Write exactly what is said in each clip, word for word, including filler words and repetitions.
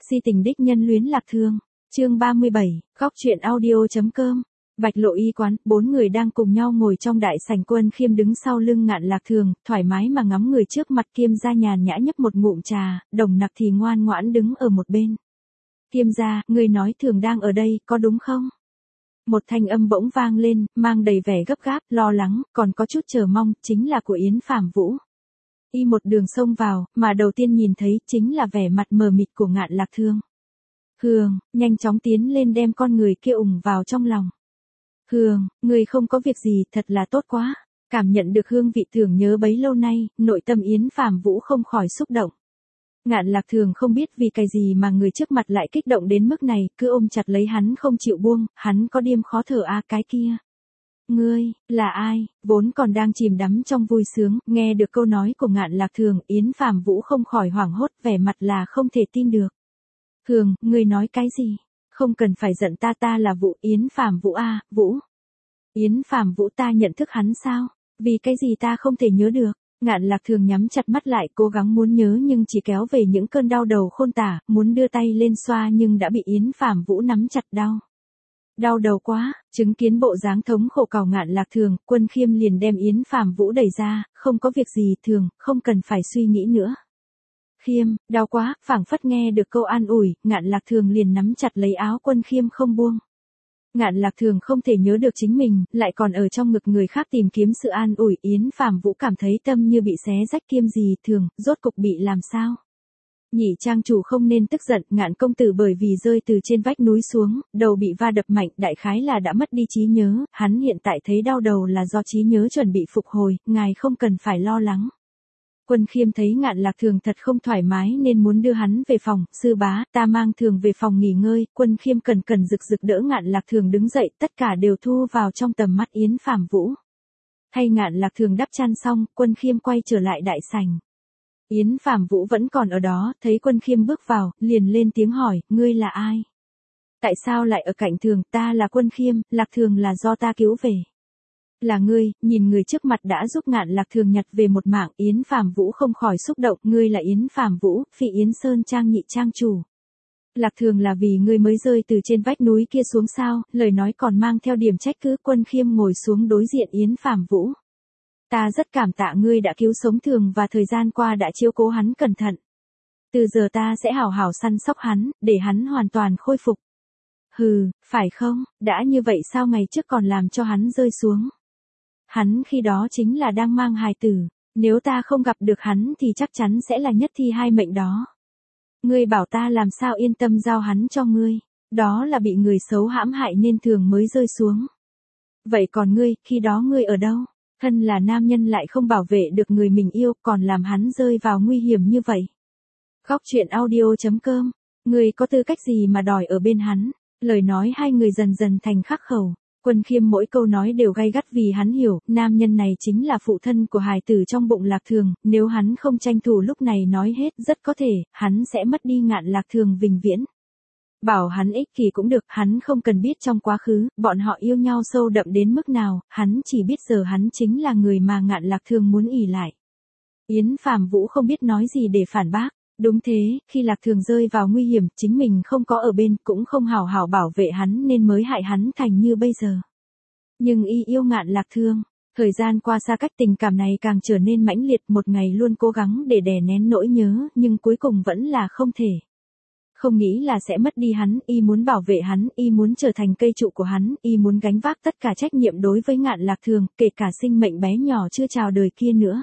Si tình đích nhân luyến Lạc Thường. Chương ba mươi bảy, góc truyện audio.com. Bạch Lộ y quán, bốn người đang cùng nhau ngồi trong đại sảnh. Quân Khiêm đứng sau lưng Ngạn Lạc Thường, thoải mái mà ngắm người trước mặt. Kiêm gia nhàn nhã nhấp một ngụm trà, Đồng Nặc thì ngoan ngoãn đứng ở một bên. Kiêm gia, người nói Thường đang ở đây, có đúng không? Một thanh âm bỗng vang lên, mang đầy vẻ gấp gáp, lo lắng, còn có chút chờ mong, chính là của Yến Phàm Vũ. Y một đường xông vào, mà đầu tiên nhìn thấy chính là vẻ mặt mờ mịt của Ngạn Lạc Thường. Hương, nhanh chóng tiến lên đem con người kia ủng vào trong lòng. Hương, người không có việc gì, thật là tốt quá. Cảm nhận được hương vị tưởng nhớ bấy lâu nay, nội tâm Yến Phàm Vũ không khỏi xúc động. Ngạn Lạc Thường không biết vì cái gì mà người trước mặt lại kích động đến mức này, cứ ôm chặt lấy hắn không chịu buông, hắn có điềm khó thở à cái kia. Ngươi, là ai? Vốn còn đang chìm đắm trong vui sướng, nghe được câu nói của Ngạn Lạc Thường, Yến Phàm Vũ không khỏi hoảng hốt, vẻ mặt là không thể tin được. Thường, ngươi nói cái gì? Không cần phải giận ta, ta là Vũ, Yến Phàm Vũ a, Vũ. Yến Phàm Vũ, ta nhận thức hắn sao? Vì cái gì ta không thể nhớ được? Ngạn Lạc Thường nhắm chặt mắt lại, cố gắng muốn nhớ nhưng chỉ kéo về những cơn đau đầu khôn tả, muốn đưa tay lên xoa nhưng đã bị Yến Phàm Vũ nắm chặt đau. Đau đầu quá, chứng kiến bộ dáng thống khổ cào Ngạn Lạc Thường, Quân Khiêm liền đem Yến Phàm Vũ đẩy ra, không có việc gì Thường, không cần phải suy nghĩ nữa. Khiêm, đau quá, phảng phất nghe được câu an ủi, Ngạn Lạc Thường liền nắm chặt lấy áo Quân Khiêm không buông. Ngạn Lạc Thường không thể nhớ được chính mình, lại còn ở trong ngực người khác tìm kiếm sự an ủi. Yến Phàm Vũ cảm thấy tâm như bị xé rách. Kiêm gì Thường, rốt cục bị làm sao? Nhị trang chủ không nên tức giận, Ngạn công tử bởi vì rơi từ trên vách núi xuống, đầu bị va đập mạnh, đại khái là đã mất đi trí nhớ, hắn hiện tại thấy đau đầu là do trí nhớ chuẩn bị phục hồi, ngài không cần phải lo lắng. Quân Khiêm thấy Ngạn Lạc Thường thật không thoải mái nên muốn đưa hắn về phòng, sư bá, ta mang Thường về phòng nghỉ ngơi. Quân Khiêm cần cần rực rực đỡ Ngạn Lạc Thường đứng dậy, tất cả đều thu vào trong tầm mắt Yến Phàm Vũ. Thay Ngạn Lạc Thường đắp chăn xong, Quân Khiêm quay trở lại đại sảnh. Yến Phàm Vũ vẫn còn ở đó, thấy Quân Khiêm bước vào, liền lên tiếng hỏi, ngươi là ai? Tại sao lại ở cạnh Thường? Ta là Quân Khiêm, Lạc Thường là do ta cứu về. Là ngươi, nhìn người trước mặt đã giúp Ngạn Lạc Thường nhặt về một mạng. Yến Phàm Vũ không khỏi xúc động, ngươi là Yến Phàm Vũ, Phi Yến Sơn Trang nhị trang chủ. Lạc Thường là vì ngươi mới rơi từ trên vách núi kia xuống sao? Lời nói còn mang theo điểm trách cứ. Quân Khiêm ngồi xuống đối diện Yến Phàm Vũ. Ta rất cảm tạ ngươi đã cứu sống Thường và thời gian qua đã chiếu cố hắn cẩn thận. Từ giờ ta sẽ hảo hảo săn sóc hắn, để hắn hoàn toàn khôi phục. Hừ, phải không? Đã như vậy sao ngày trước còn làm cho hắn rơi xuống? Hắn khi đó chính là đang mang hài tử, nếu ta không gặp được hắn thì chắc chắn sẽ là nhất thi hai mệnh đó. Ngươi bảo ta làm sao yên tâm giao hắn cho ngươi, đó là bị người xấu hãm hại nên Thường mới rơi xuống. Vậy còn ngươi, khi đó ngươi ở đâu? Thân là nam nhân lại không bảo vệ được người mình yêu, còn làm hắn rơi vào nguy hiểm như vậy. Góc truyện audio.com, ngươi có tư cách gì mà đòi ở bên hắn? Lời nói hai người dần dần thành khắc khẩu. Quân Khiêm mỗi câu nói đều gay gắt vì hắn hiểu, nam nhân này chính là phụ thân của hài tử trong bụng Lạc Thường, nếu hắn không tranh thủ lúc này nói hết, rất có thể, hắn sẽ mất đi Ngạn Lạc Thường vĩnh viễn. Bảo hắn ích kỷ cũng được, hắn không cần biết trong quá khứ, bọn họ yêu nhau sâu đậm đến mức nào, hắn chỉ biết giờ hắn chính là người mà Ngạn Lạc Thường muốn ỷ lại. Yến Phàm Vũ không biết nói gì để phản bác. Đúng thế, khi Lạc Thường rơi vào nguy hiểm, chính mình không có ở bên, cũng không hảo hảo bảo vệ hắn nên mới hại hắn thành như bây giờ. Nhưng y yêu Ngạn Lạc Thường, thời gian qua xa cách tình cảm này càng trở nên mãnh liệt, một ngày luôn cố gắng để đè nén nỗi nhớ, nhưng cuối cùng vẫn là không thể. Không nghĩ là sẽ mất đi hắn, y muốn bảo vệ hắn, y muốn trở thành cây trụ của hắn, y muốn gánh vác tất cả trách nhiệm đối với Ngạn Lạc Thường, kể cả sinh mệnh bé nhỏ chưa chào đời kia nữa.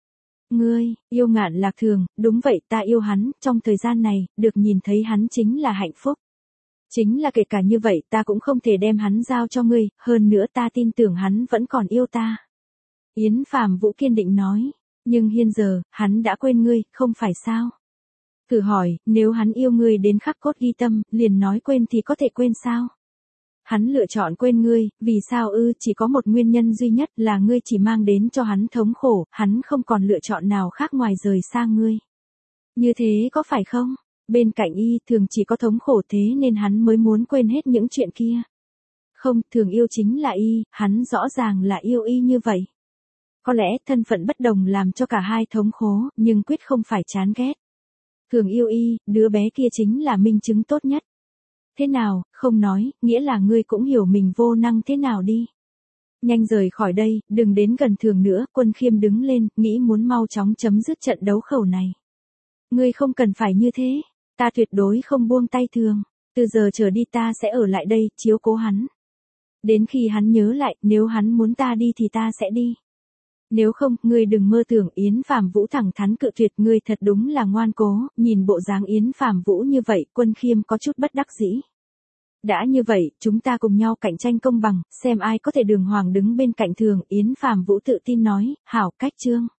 Ngươi, yêu Ngạn Lạc Thường, đúng vậy ta yêu hắn, trong thời gian này, được nhìn thấy hắn chính là hạnh phúc. Chính là kể cả như vậy ta cũng không thể đem hắn giao cho ngươi, hơn nữa ta tin tưởng hắn vẫn còn yêu ta. Yến Phàm Vũ kiên định nói, nhưng hiện giờ, hắn đã quên ngươi, không phải sao? Thử hỏi, nếu hắn yêu ngươi đến khắc cốt ghi tâm, liền nói quên thì có thể quên sao? Hắn lựa chọn quên ngươi, vì sao ư? Chỉ có một nguyên nhân duy nhất là ngươi chỉ mang đến cho hắn thống khổ, hắn không còn lựa chọn nào khác ngoài rời xa ngươi. Như thế có phải không? Bên cạnh y Thường chỉ có thống khổ thế nên hắn mới muốn quên hết những chuyện kia. Không, Thường yêu chính là y, hắn rõ ràng là yêu y như vậy. Có lẽ thân phận bất đồng làm cho cả hai thống khổ, nhưng quyết không phải chán ghét. Thường yêu y, đứa bé kia chính là minh chứng tốt nhất. Thế nào, không nói, nghĩa là ngươi cũng hiểu mình vô năng thế nào đi. Nhanh rời khỏi đây, đừng đến gần Thường nữa. Quân Khiêm đứng lên, nghĩ muốn mau chóng chấm dứt trận đấu khẩu này. Ngươi không cần phải như thế, ta tuyệt đối không buông tay Thường. Từ giờ trở đi ta sẽ ở lại đây, chiếu cố hắn. Đến khi hắn nhớ lại, nếu hắn muốn ta đi thì ta sẽ đi. Nếu không, ngươi đừng mơ tưởng. Yến Phàm Vũ thẳng thắn cự tuyệt. Ngươi thật đúng là ngoan cố. Nhìn bộ dáng Yến Phàm Vũ như vậy, Quân Khiêm có chút bất đắc dĩ. Đã như vậy, chúng ta cùng nhau cạnh tranh công bằng, xem ai có thể đường hoàng đứng bên cạnh Thường. Yến Phàm Vũ tự tin nói, hảo, cách Trương.